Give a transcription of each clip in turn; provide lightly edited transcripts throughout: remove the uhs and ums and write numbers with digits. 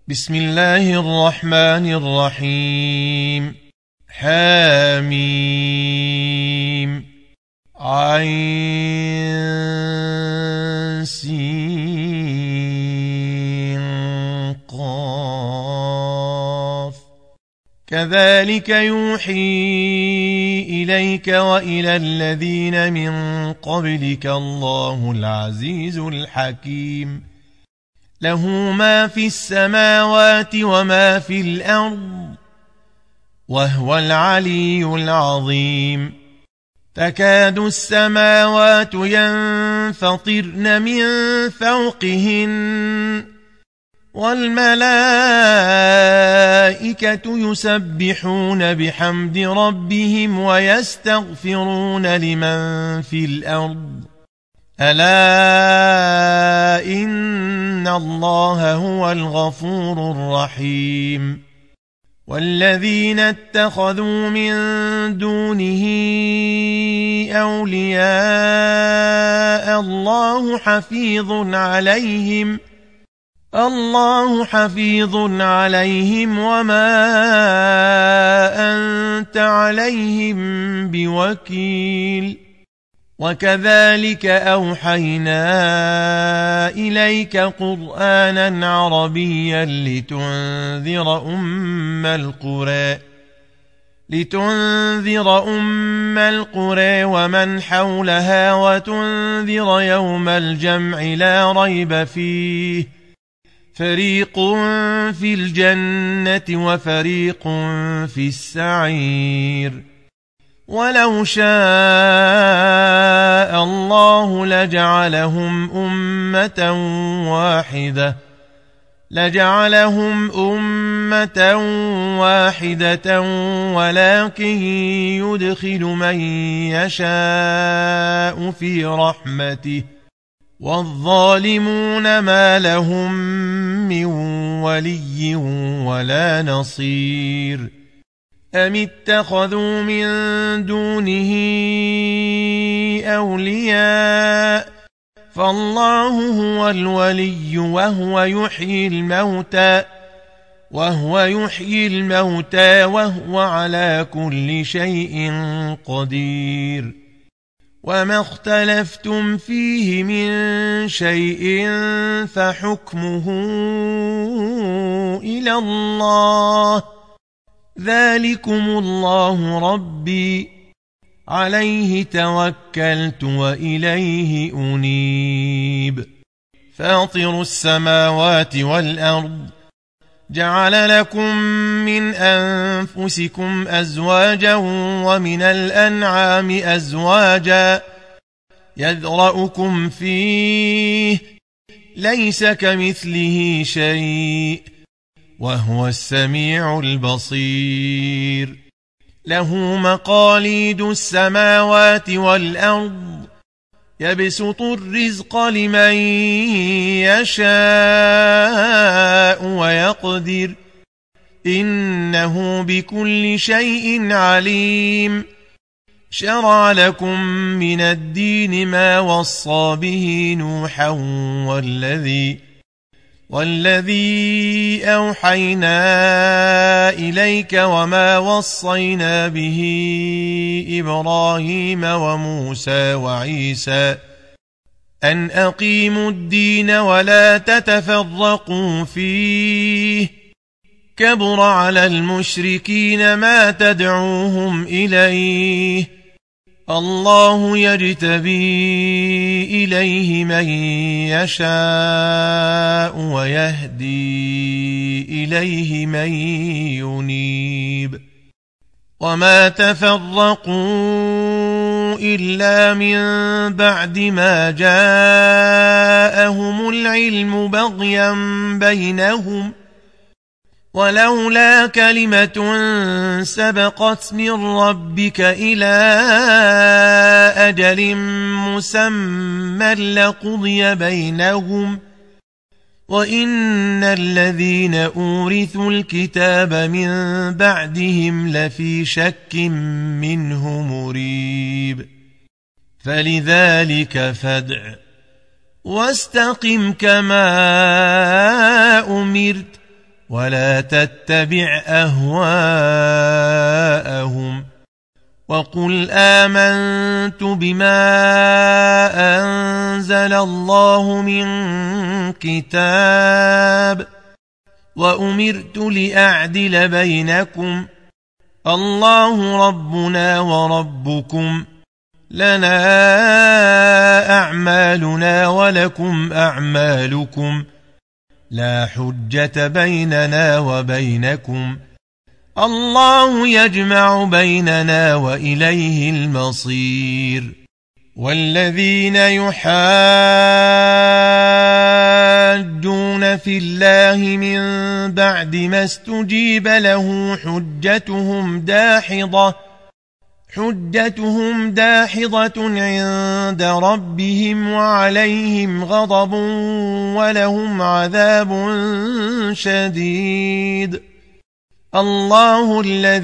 بسم الله الرحمن الرحيم. حميم عين سين قاف. كذلك يوحي إليك وإلى الذين من قبلك الله العزيز الحكيم. له ما في السماوات وما في الأرض وهو العلي العظيم. تكاد السماوات ينفطرن من فوقهن والملائكة يسبحون بحمد ربهم ويستغفرون لمن في الأرض ألا إن الله هو الغفور الرحيم. والذين اتخذوا من دونه أولياء الله حفيظ عليهم وما أنت عليهم بوكيل. وكذلك أوحينا إليك قرآنا عربيا لتنذر أم القرى ومن حولها وتنذر يوم الجمع لا ريب فيه فريق في الجنة وفريق في السعير. ولو شاء الله لجعلهم أمة واحدة ولكن يدخل من يشاء في رحمته والظالمون ما لهم من ولي ولا نصير. أم اتخذوا من دونه أولياء فالله هو الولي وهو يحيي الموتى وهو على كل شيء قدير. وما اختلفتم فيه من شيء فحكمه إلى الله ذلكم الله ربي عليه توكلت وإليه أنيب. فاطر السماوات والأرض جعل لكم من أنفسكم أزواجا ومن الأنعام أزواجا يذرأكم فيه ليس كمثله شيء وهو السميع البصير. له مقاليد السماوات والأرض يبسط الرزق لمن يشاء ويقدر إنه بكل شيء عليم. شرع لكم من الدين ما وصى به نوحا والذي أوحينا إليك وما وصينا به إبراهيم وموسى وعيسى أن أقيموا الدين ولا تتفرقوا فيه كبر على المشركين ما تدعوهم إليه الله يجتبي إليه من يشاء ويهدي إليه من ينيب. وما تفرقوا إلا من بعد ما جاءهم العلم بغيا بينهم ولولا كلمة سبقت من ربك إلى أجل مسمى لقضي بينهم وإن الذين أورثوا الكتاب من بعدهم لفي شك منه مريب. فلذلك فادع واستقم كما أمرت ولا تتبع أهواءهم وقل آمنت بما أنزل الله من كتاب وأمرت لأعدل بينكم الله ربنا وربكم لنا أعمالنا ولكم أعمالكم لا حجة بيننا وبينكم الله يجمع بيننا وإليه المصير والذين يحاجون في الله من بعد ما استجيب له حجتهم داحضة عند ربهم وعليهم غضب ولهم عذاب شديد الله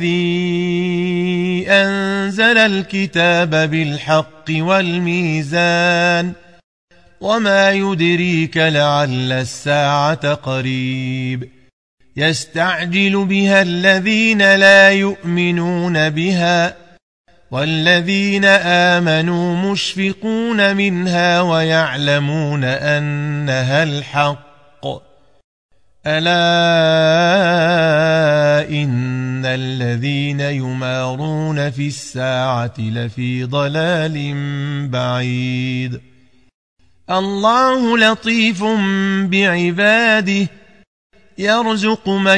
الذي أنزل الكتاب بالحق والميزان وما يدريك لعل الساعة قريب يستعجل بها الذين لا يؤمنون بها والذين آمنوا مشفقون منها ويعلمون أنها الحق ألا إن الذين يمارون في الساعة لفي ضلال بعيد الله لطيف بعباده يرزق من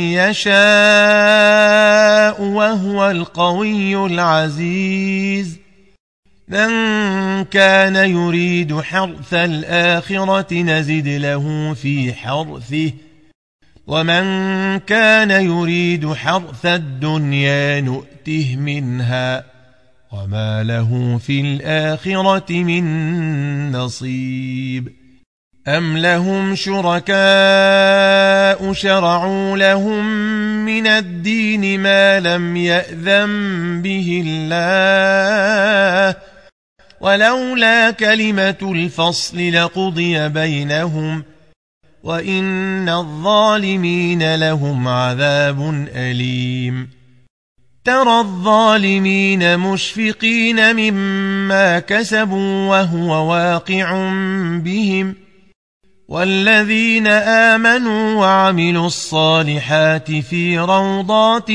يشاء وهو القوي العزيز من كان يريد حرث الآخرة نزد له في حرثه ومن كان يريد حرث الدنيا نؤته منها وما له في الآخرة من نصيب أم لهم شركاء شرعوا لهم من الدين ما لم يأذن به الله ولولا كلمة الفصل لقضي بينهم وإن الظالمين لهم عذاب أليم ترى الظالمين مشفقين مما كسبوا وهو واقع بهم والذين آمنوا وعملوا الصالحات في روضات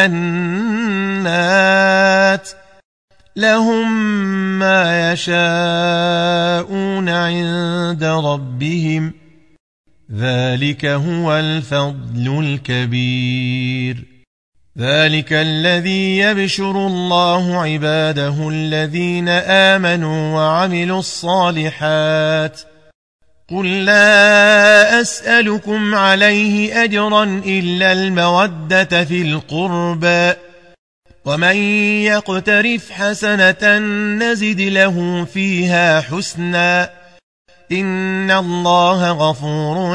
الجنات لهم ما يشاءون عند ربهم ذلك هو الفضل الكبير ذلك الذي يبشر الله عباده الذين آمنوا وعملوا الصالحات قل لا أسألكم عليه أجرا إلا المودة في القربى ومن يقترف حسنة نزد له فيها حسنا إن الله غفور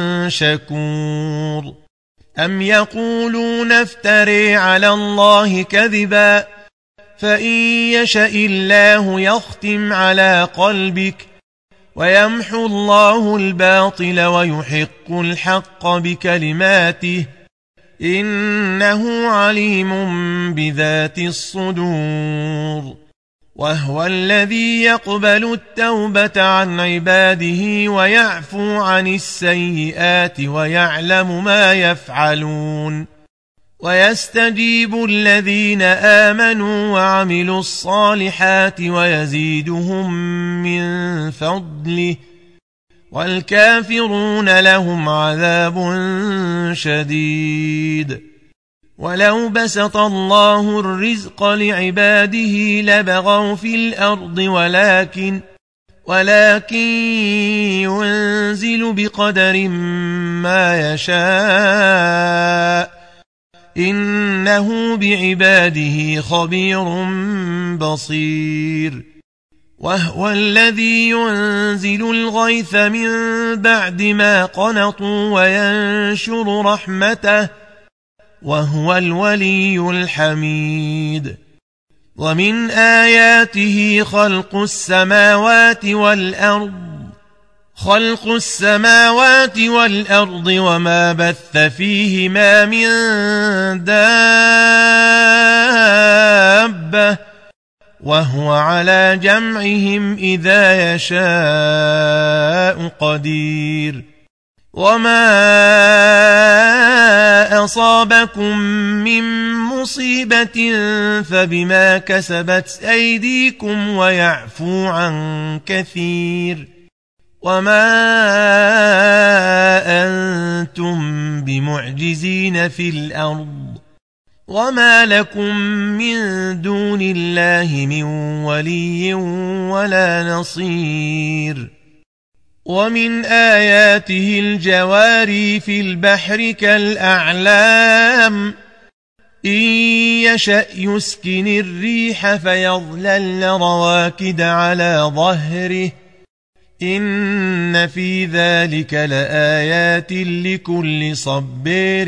شكور أم يقولون افتري على الله كذبا فإن يشأ الله يختم على قلبك ويمحو الله الباطل ويحق الحق بكلماته إنه عليم بذات الصدور وهو الذي يقبل التوبة عن عباده ويعفو عن السيئات ويعلم ما يفعلون ويستجيب الذين آمنوا وعملوا الصالحات ويزيدهم من فضله والكافرون لهم عذاب شديد ولو بسط الله الرزق لعباده لبغوا في الأرض ولكن ينزل بقدر ما يشاء إنه بعباده خبير بصير وهو الذي ينزل الغيث من بعد ما قنطوا وينشر رحمته وهو الولي الحميد ومن آياته خلق السماوات والأرض خلق السماوات والأرض وما بث فيهما من دابة وهو على جمعهم إذا يشاء قدير وما أصابكم من مصيبة فبما كسبت أيديكم ويعفو عن كثير وما أنتم بمعجزين في الأرض وما لكم من دون الله من ولي ولا نصير ومن آياته الجواري في البحر كالأعلام إن يشأ يسكن الريح فيظللن رواكد على ظهره إن في ذلك لآيات لكل صبير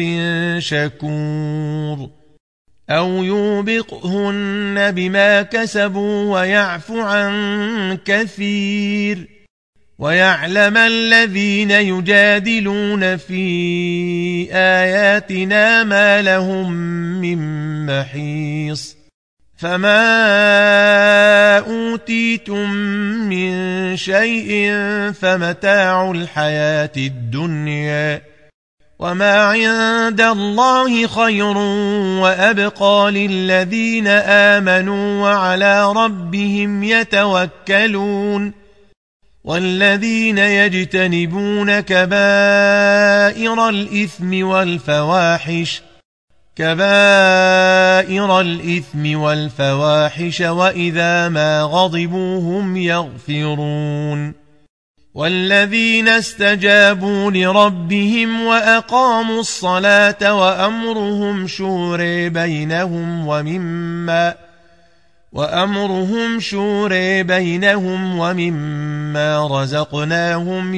شكور أو يوبقهن بما كسبوا ويعفو عن كثير ويعلم الذين يجادلون في آياتنا ما لهم من محيص فما أوتيتم من شيء فمتاع الحياة الدنيا وما عند الله خير وأبقى للذين آمنوا وعلى ربهم يتوكلون والذين يجتنبون كبائر الإثم والفواحش وإذا ما غضبوا هم يغفرون والذين استجابوا لربهم وأقاموا الصلاة وأمرهم شورى بينهم ومما رزقناهم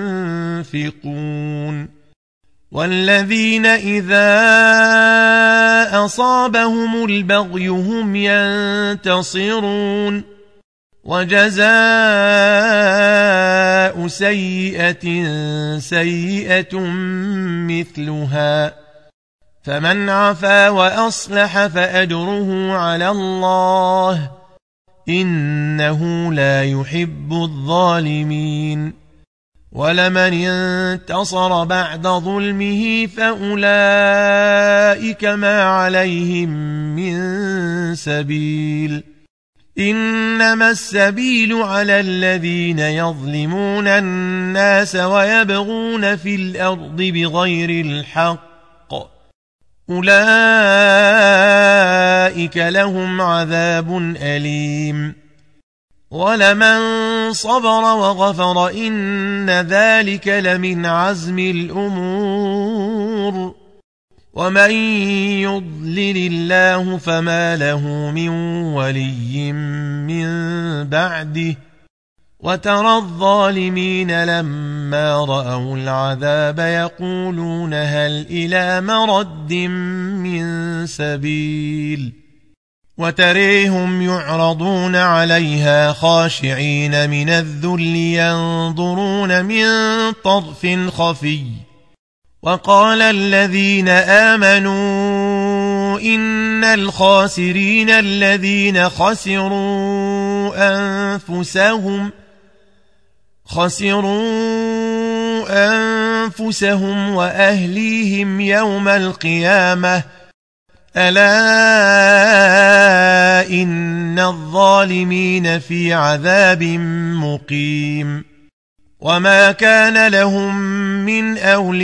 ينفقون والذين إذا أصابهم البغي هم ينتصرون وجزاء سيئة مثلها فمن عفا وأصلح فأجره على الله إنه لا يحب الظالمين ولمن انتصر بعد ظلمه فأولئك ما عليهم من سبيل إنما السبيل على الذين يظلمون الناس ويبغون في الأرض بغير الحق أولئك لهم عذاب أليم ولمن صبر وغفر إن ذلك لمن عزم الأمور ومن يضلل الله فما له من ولي من بعده وترى الظالمين لما رأوا العذاب يقولون هل إلى مرد من سبيل وتريهم يعرضون عليها خاشعين من الذل ينظرون من طرف خفي وقال الذين آمنوا إن الخاسرين الذين خسروا أنفسهم وأهليهم يوم القيامة ألا إن الظالمين في عذاب مقيم وما كان لهم من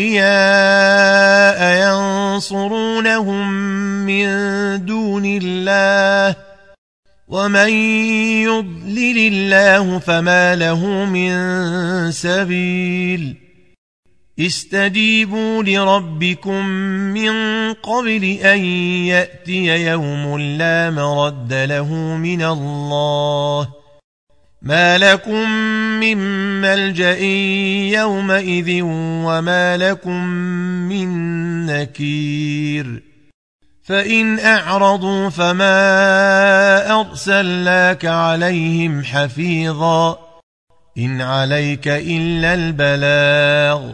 أولياء ينصرونهم من دون الله ومن يضلل الله فما له من سبيل استجيبوا لربكم من قبل أن يأتي يوم لا مرد له من الله ما لكم من ملجأ يومئذ وما لكم من نكير فإن أعرضوا فما أرسلناك عليهم حفيظا إن عليك إلا البلاغ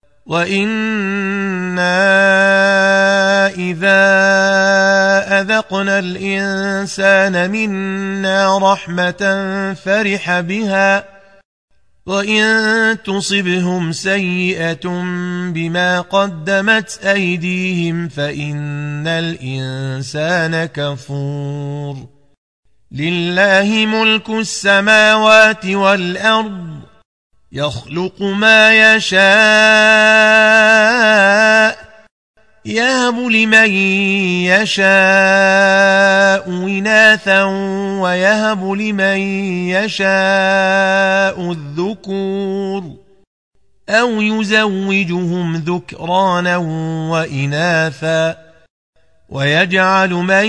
وإنا إذا أذقنا الإنسان منا رحمة فرح بها وإن تصبهم سيئة بما قدمت أيديهم فإن الإنسان كفور لله ملك السماوات والأرض يخلق ما يشاء يهب لمن يشاء إناثا ويهب لمن يشاء الذكور أو يزوجهم ذكرانا وإناثا ويجعل من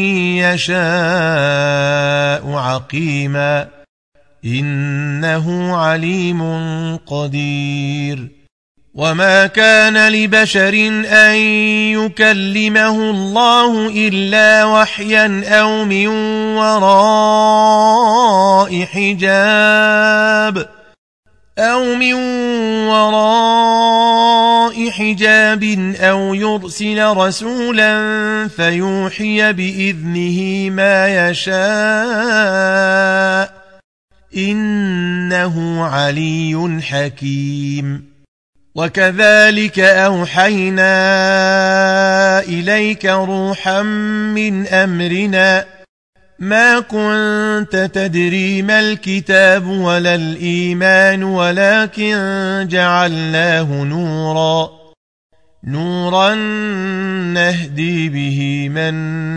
يشاء عقيما إنه عليم قدير وما كان لبشر أن يكلمه الله إلا وحيا أو من وراء حجاب أو يرسل رسولا فيوحي بإذنه ما يشاء إنه علي حكيم وكذلك أوحينا إليك روحا من أمرنا ما كنت تدري ما الكتاب ولا الإيمان ولكن جعلناه نورا نهدي به من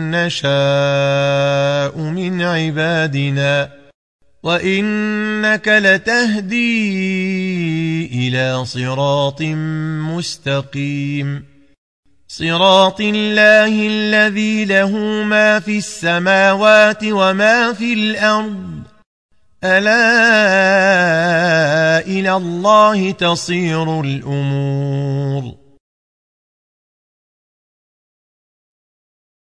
نشاء من عبادنا وإنك لتهدي إلى صراط مستقيم صراط الله الذي له ما في السماوات وما في الأرض ألا إلى الله تصير الأمور